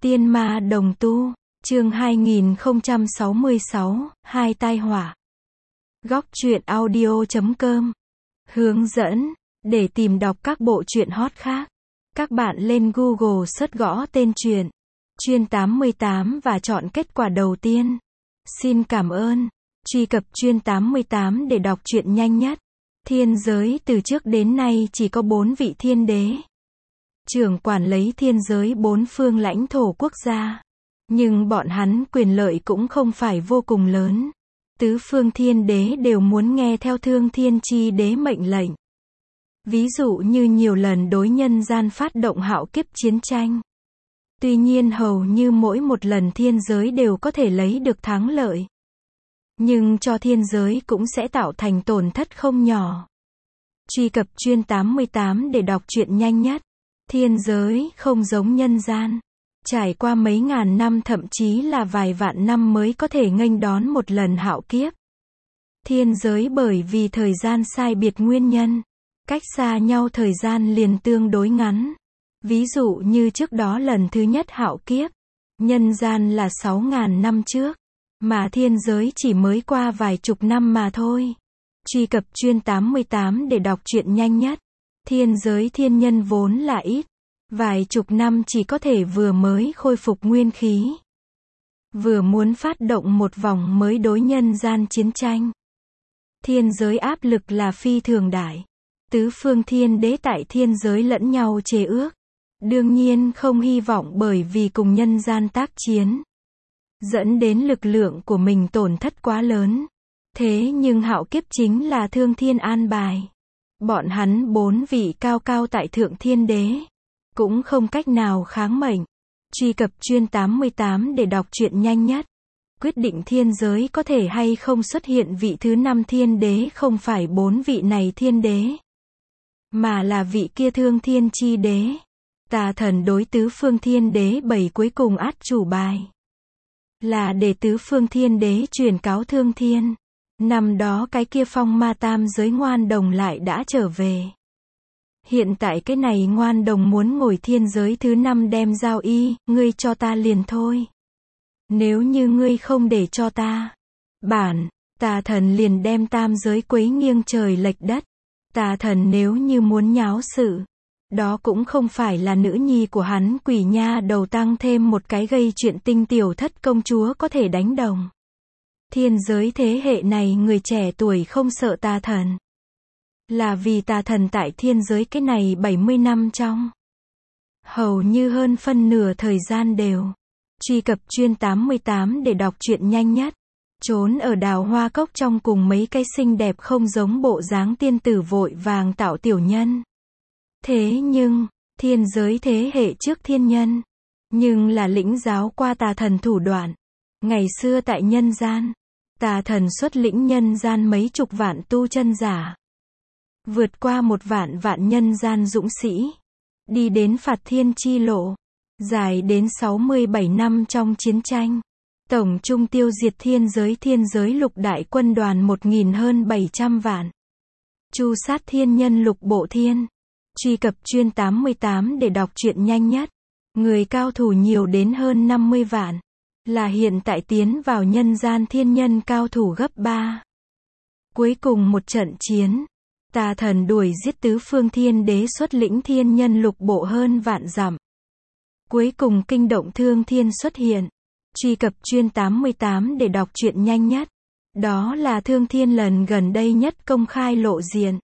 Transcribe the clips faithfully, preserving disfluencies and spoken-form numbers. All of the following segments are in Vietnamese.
Tiên ma đồng tu, chương hai nghìn không trăm sáu mươi sáu, hai tai họa. Góc truyện audio chấm com. Hướng dẫn, để tìm đọc các bộ truyện hot khác, các bạn lên Google search gõ tên truyện, Chuyên tám mươi tám và chọn kết quả đầu tiên. Xin cảm ơn. Truy cập Chuyên tám mươi tám để đọc truyện nhanh nhất. Thiên giới từ trước đến nay chỉ có bốn vị thiên đế. Trưởng quản lấy thiên giới bốn phương lãnh thổ quốc gia. Nhưng bọn hắn quyền lợi cũng không phải vô cùng lớn. Tứ phương thiên đế đều muốn nghe theo thương thiên chi đế mệnh lệnh. Ví dụ như nhiều lần đối nhân gian phát động hạo kiếp chiến tranh. Tuy nhiên hầu như mỗi một lần thiên giới đều có thể lấy được thắng lợi. Nhưng cho thiên giới cũng sẽ tạo thành tổn thất không nhỏ. Truy cập Chuyên tám mươi tám để đọc truyện nhanh nhất. Thiên giới không giống nhân gian. Trải qua mấy ngàn năm thậm chí là vài vạn năm mới có thể nghênh đón một lần hạo kiếp. Thiên giới bởi vì thời gian sai biệt nguyên nhân, cách xa nhau thời gian liền tương đối ngắn. Ví dụ như trước đó lần thứ nhất hạo kiếp, nhân gian là sáu ngàn năm trước, mà thiên giới chỉ mới qua vài chục năm mà thôi. Truy cập Chuyên tám mươi tám để đọc truyện nhanh nhất. Thiên giới thiên nhân vốn là ít, vài chục năm chỉ có thể vừa mới khôi phục nguyên khí, vừa muốn phát động một vòng mới đối nhân gian chiến tranh. Thiên giới áp lực là phi thường đại. Tứ phương thiên đế tại thiên giới lẫn nhau chế ước, đương nhiên không hy vọng bởi vì cùng nhân gian tác chiến, dẫn đến lực lượng của mình tổn thất quá lớn. Thế nhưng hạo kiếp chính là thương thiên an bài. Bọn hắn bốn vị cao cao tại thượng thiên đế cũng không cách nào kháng mệnh. Truy cập Chuyên tám mươi tám để đọc truyện nhanh nhất. Quyết định thiên giới có thể hay không xuất hiện vị thứ năm thiên đế không phải bốn vị này thiên đế, mà là vị kia thương thiên chi đế. Tà thần đối tứ phương thiên đế bày cuối cùng át chủ bài, là để tứ phương thiên đế truyền cáo thương thiên. Năm đó cái kia phong ma tam giới ngoan đồng lại đã trở về. Hiện tại cái này ngoan đồng muốn ngồi thiên giới thứ năm đem giao y, ngươi cho ta liền thôi. Nếu như ngươi không để cho ta, bản, tà thần liền đem tam giới quấy nghiêng trời lệch đất. Tà thần nếu như muốn nháo sự, đó cũng không phải là nữ nhi của hắn quỷ nha đầu tăng thêm một cái gây chuyện tinh tiểu thất công chúa có thể đánh đồng. Thiên giới thế hệ này người trẻ tuổi không sợ tà thần, là vì tà thần tại thiên giới cái này bảy mươi năm trong, hầu như hơn phân nửa thời gian đều. Truy cập Chuyên tám mươi tám để đọc truyện nhanh nhất. Trốn ở đào hoa cốc trong cùng mấy cái xinh đẹp không giống bộ dáng tiên tử vội vàng tạo tiểu nhân. Thế nhưng, thiên giới thế hệ trước thiên nhân, nhưng là lĩnh giáo qua tà thần thủ đoạn. Ngày xưa tại nhân gian, tà thần xuất lĩnh nhân gian mấy chục vạn tu chân giả, vượt qua một vạn vạn nhân gian dũng sĩ, đi đến phạt thiên chi lộ, dài đến sáu mươi bảy năm trong chiến tranh. Tổng chung tiêu diệt thiên giới thiên giới lục đại quân đoàn một nghìn hơn bảy trăm vạn. Chu sát thiên nhân lục bộ thiên. Truy cập Chuyên tám mươi tám để đọc truyện nhanh nhất. Người cao thủ nhiều đến hơn năm mươi vạn. Là hiện tại tiến vào nhân gian thiên nhân cao thủ gấp ba. Cuối cùng một trận chiến, tà thần đuổi giết tứ phương thiên đế xuất lĩnh thiên nhân lục bộ hơn vạn dặm. Cuối cùng kinh động thương thiên xuất hiện. Truy cập Chuyên tám mươi tám để đọc truyện nhanh nhất. Đó là thương thiên lần gần đây nhất công khai lộ diện.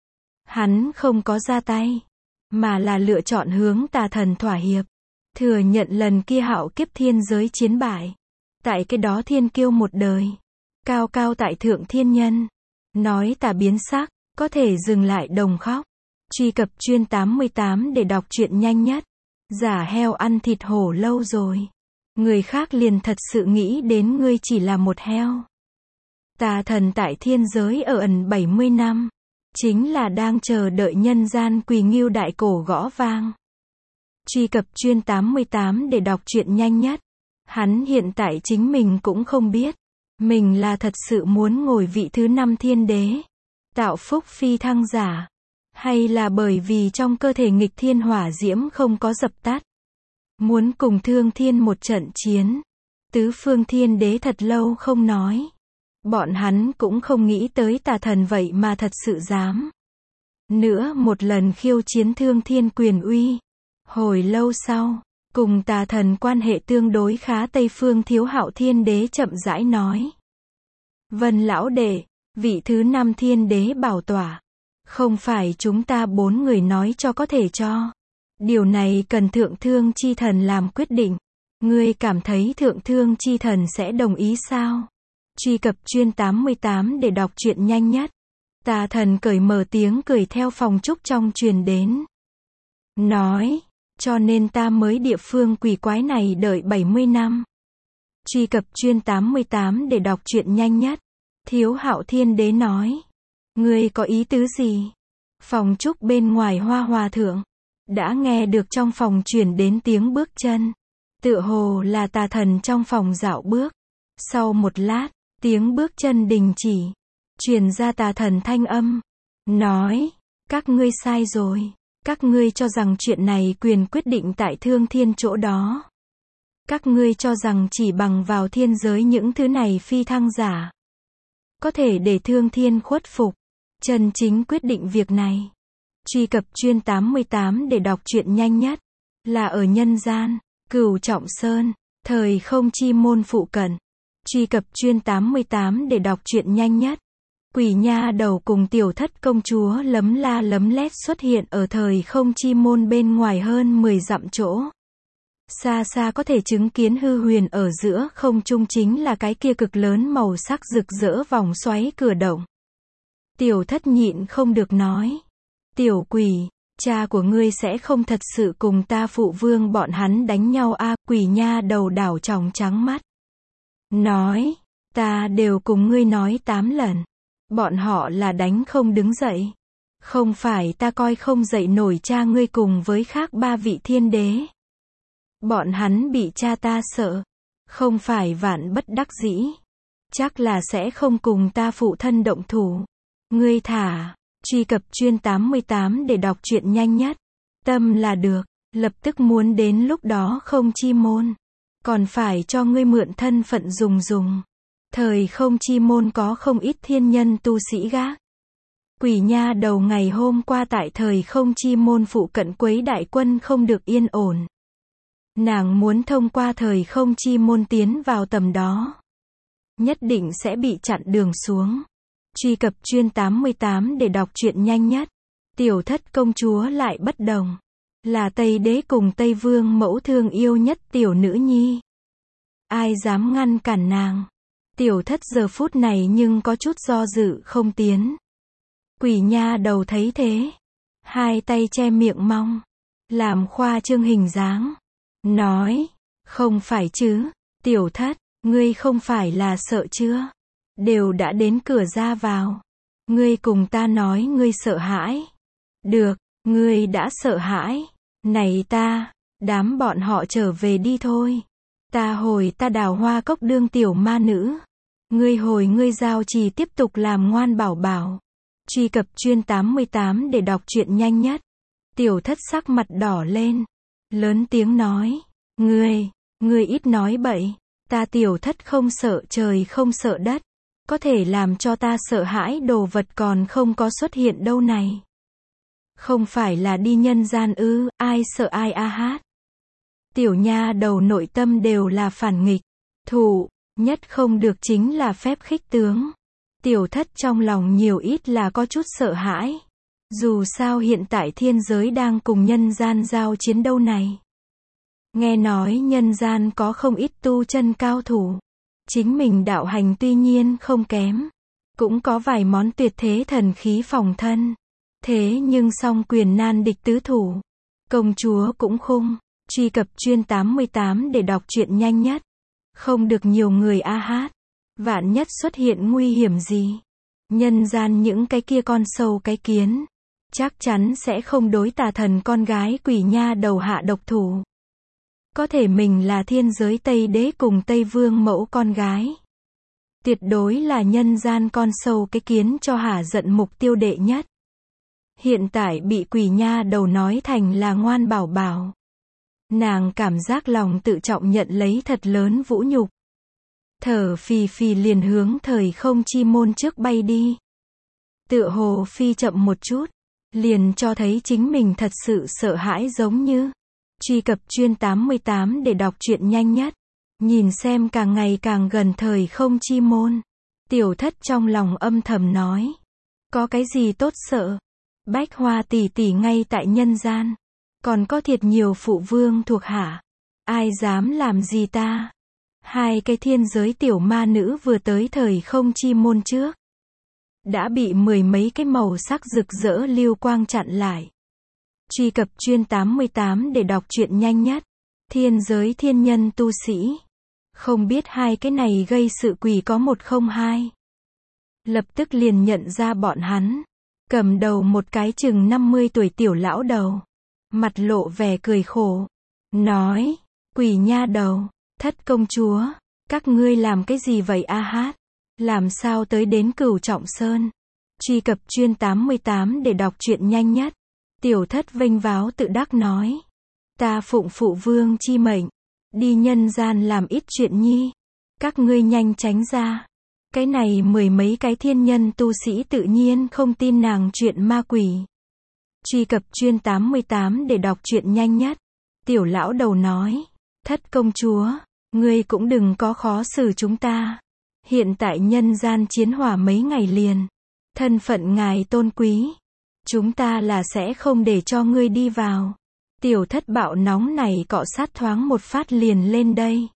Hắn không có ra tay, mà là lựa chọn hướng tà thần thỏa hiệp, thừa nhận lần kia hạo kiếp thiên giới chiến bại. Tại cái đó thiên kiêu một đời, cao cao tại thượng thiên nhân, nói tà biến sắc, có thể dừng lại đồng khóc. Truy cập Chuyên tám mươi tám để đọc truyện nhanh nhất. Giả heo ăn thịt hổ lâu rồi, người khác liền thật sự nghĩ đến ngươi chỉ là một heo. Tà thần tại thiên giới ở ẩn bảy mươi năm, chính là đang chờ đợi nhân gian quỳ ngưu đại cổ gõ vang. Truy cập Chuyên tám mươi tám để đọc truyện nhanh nhất. Hắn hiện tại chính mình cũng không biết, mình là thật sự muốn ngồi vị thứ năm thiên đế, tạo phúc phi thăng giả, hay là bởi vì trong cơ thể nghịch thiên hỏa diễm không có dập tắt. muốn cùng Thương Thiên một trận chiến. Tứ phương thiên đế thật lâu không nói. Bọn hắn cũng không nghĩ tới tà thần vậy mà thật sự dám. Nữa một lần khiêu chiến Thương Thiên quyền uy. Hồi lâu sau, cùng tà thần quan hệ tương đối khá Tây Phương Thiếu Hạo Thiên Đế chậm rãi nói. Vân lão đệ, vị thứ năm thiên đế bảo tỏa. Không phải chúng ta bốn người nói cho có thể cho. Điều này cần thượng thương chi thần làm quyết định. Ngươi cảm thấy thượng thương chi thần sẽ đồng ý sao? Truy cập chuyên tám mươi tám để đọc truyện nhanh nhất. Tà thần cởi mở tiếng cười theo phòng trúc trong truyền đến. Nói, cho nên ta mới địa phương quỷ quái này đợi bảy mươi năm. Truy cập chuyên tám mươi tám để đọc truyện nhanh nhất. Thiếu Hạo Thiên Đế nói. Ngươi có ý tứ gì? Phòng trúc bên ngoài Hoa Hòa Thượng. Đã nghe được trong phòng truyền đến tiếng bước chân. Tựa hồ là tà thần trong phòng dạo bước. Sau một lát, tiếng bước chân đình chỉ. Truyền ra tà thần thanh âm. Nói, các ngươi sai rồi. Các ngươi cho rằng chuyện này quyền quyết định tại Thương Thiên chỗ đó. Các ngươi cho rằng chỉ bằng vào thiên giới những thứ này phi thăng giả. Có thể để Thương Thiên khuất phục. Chân chính quyết định việc này. Truy cập chuyên tám mươi tám để đọc truyện nhanh nhất. Là ở nhân gian, Cửu Trọng Sơn, thời không chi môn phụ cận. Truy cập chuyên tám mươi tám để đọc truyện nhanh nhất. Quỷ nha đầu cùng tiểu thất công chúa lấm la lấm lét xuất hiện ở thời không chi môn bên ngoài hơn mười dặm chỗ. Xa xa có thể chứng kiến hư huyền ở giữa không trung chính là cái kia cực lớn màu sắc rực rỡ vòng xoáy cửa động. Tiểu thất nhịn không được nói. Tiểu quỷ, cha của ngươi sẽ không thật sự cùng ta phụ vương bọn hắn đánh nhau a? Quỷ nha đầu đảo tròng trắng mắt. Nói, ta đều cùng ngươi nói tám lần. Bọn họ là đánh không đứng dậy. Không phải ta coi không dậy nổi cha ngươi cùng với khác ba vị thiên đế. Bọn hắn bị cha ta sợ. Không phải vạn bất đắc dĩ. Chắc là sẽ không cùng ta phụ thân động thủ. Ngươi thả. Truy cập chuyên tám mươi tám để đọc truyện nhanh nhất. Tâm là được. Lập tức muốn đến lúc đó không chi môn. Còn phải cho ngươi mượn thân phận dùng dùng. Thời không chi môn có không ít thiên nhân tu sĩ gác. Quỷ nha đầu ngày hôm qua tại thời không chi môn phụ cận quấy đại quân không được yên ổn. Nàng muốn thông qua thời không chi môn tiến vào tầm đó. Nhất định sẽ bị chặn đường xuống. Truy cập chuyên tám mươi tám để đọc truyện nhanh nhất. Tiểu thất công chúa lại bất đồng. Là Tây Đế cùng Tây Vương mẫu thương yêu nhất tiểu nữ nhi. Ai dám ngăn cản nàng? Tiểu thất giờ phút này nhưng có chút do dự không tiến. Quỷ nha đầu thấy thế. Hai tay che miệng mong. Làm khoa trương hình dáng. Nói. Không phải chứ. Tiểu thất, ngươi không phải là sợ chưa? Đều đã đến cửa ra vào. Ngươi cùng ta nói ngươi sợ hãi. Được, ngươi đã sợ hãi. Này ta, đám bọn họ trở về đi thôi. Ta hồi ta đào hoa cốc đương tiểu ma nữ. Ngươi hồi ngươi giao trì tiếp tục làm ngoan bảo bảo. Truy cập chuyên tám mươi tám để đọc truyện nhanh nhất. Tiểu thất sắc mặt đỏ lên. Lớn tiếng nói. Ngươi, ngươi ít nói bậy. Ta tiểu thất không sợ trời không sợ đất. Có thể làm cho ta sợ hãi đồ vật còn không có xuất hiện đâu này. Không phải là đi nhân gian ư, ai sợ ai a hát. Tiểu nha đầu nội tâm đều là phản nghịch. Thủ, nhất không được chính là phép khích tướng. Tiểu thất trong lòng nhiều ít là có chút sợ hãi. Dù sao hiện tại thiên giới đang cùng nhân gian giao chiến đâu này. Nghe nói nhân gian có không ít tu chân cao thủ. Chính mình đạo hành tuy nhiên không kém. Cũng có vài món tuyệt thế thần khí phòng thân. Thế nhưng song quyền nan địch tứ thủ. Công chúa cũng khung. Truy cập chuyên tám mươi tám để đọc truyện nhanh nhất. Không được nhiều người a hát. Vạn nhất xuất hiện nguy hiểm gì. Nhân gian những cái kia con sâu cái kiến. Chắc chắn sẽ không đối tà thần con gái quỷ nha đầu hạ độc thủ. Có thể mình là thiên giới Tây Đế cùng Tây Vương mẫu con gái. Tuyệt đối là nhân gian con sâu cái kiến cho hả giận mục tiêu đệ nhất. Hiện tại bị quỷ nha đầu nói thành là ngoan bảo bảo. Nàng cảm giác lòng tự trọng nhận lấy thật lớn vũ nhục. Thở phì phì liền hướng thời không chi môn trước bay đi. Tựa hồ phi chậm một chút, liền cho thấy chính mình thật sự sợ hãi giống như. Truy cập chuyên tám mươi tám để đọc truyện nhanh nhất. Nhìn xem càng ngày càng gần thời không chi môn. Tiểu thất trong lòng âm thầm nói. Có cái gì tốt sợ? Bách Hoa tỷ tỷ ngay tại nhân gian. Còn có thiệt nhiều phụ vương thuộc hạ. Ai dám làm gì ta? Hai cái thiên giới tiểu ma nữ vừa tới thời không chi môn trước. Đã bị mười mấy cái màu sắc rực rỡ lưu quang chặn lại. Truy cập chuyên tám mươi tám để đọc truyện nhanh nhất. Thiên giới thiên nhân tu sĩ. Không biết hai cái này gây sự quỷ có một không hai. Lập tức liền nhận ra bọn hắn. Cầm đầu một cái chừng năm mươi tuổi tiểu lão đầu. Mặt lộ vẻ cười khổ. Nói, quỷ nha đầu, thất công chúa, các ngươi làm cái gì vậy a hát? Làm sao tới đến Cửu Trọng Sơn? Truy cập chuyên tám mươi tám để đọc truyện nhanh nhất. Tiểu thất vênh váo tự đắc nói. Ta phụng phụ vương chi mệnh. Đi nhân gian làm ít chuyện nhi. Các ngươi nhanh tránh ra. Cái này mười mấy cái thiên nhân tu sĩ tự nhiên không tin nàng chuyện ma quỷ. Truy cập chuyên tám mươi tám để đọc truyện nhanh nhất. Tiểu lão đầu nói. Thất công chúa, ngươi cũng đừng có khó xử chúng ta. Hiện tại nhân gian chiến hỏa mấy ngày liền. Thân phận ngài tôn quý. Chúng ta là sẽ không để cho ngươi đi vào. Tiểu thất bạo nóng này cọ sát thoáng một phát liền lên đây.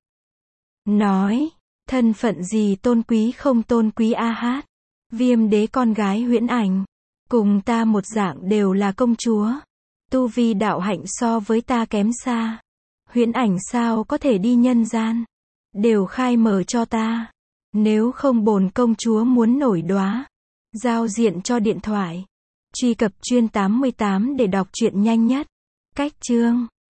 Nói, thân phận gì tôn quý không tôn quý a hát. Viêm đế con gái Huyễn Ảnh. Cùng ta một dạng đều là công chúa. Tu vi đạo hạnh so với ta kém xa. Huyễn Ảnh sao có thể đi nhân gian. Đều khai mở cho ta. Nếu không bổn công chúa muốn nổi đoá. Giao diện cho điện thoại. Truy cập chuyên tám mươi tám để đọc truyện nhanh nhất. Cách chương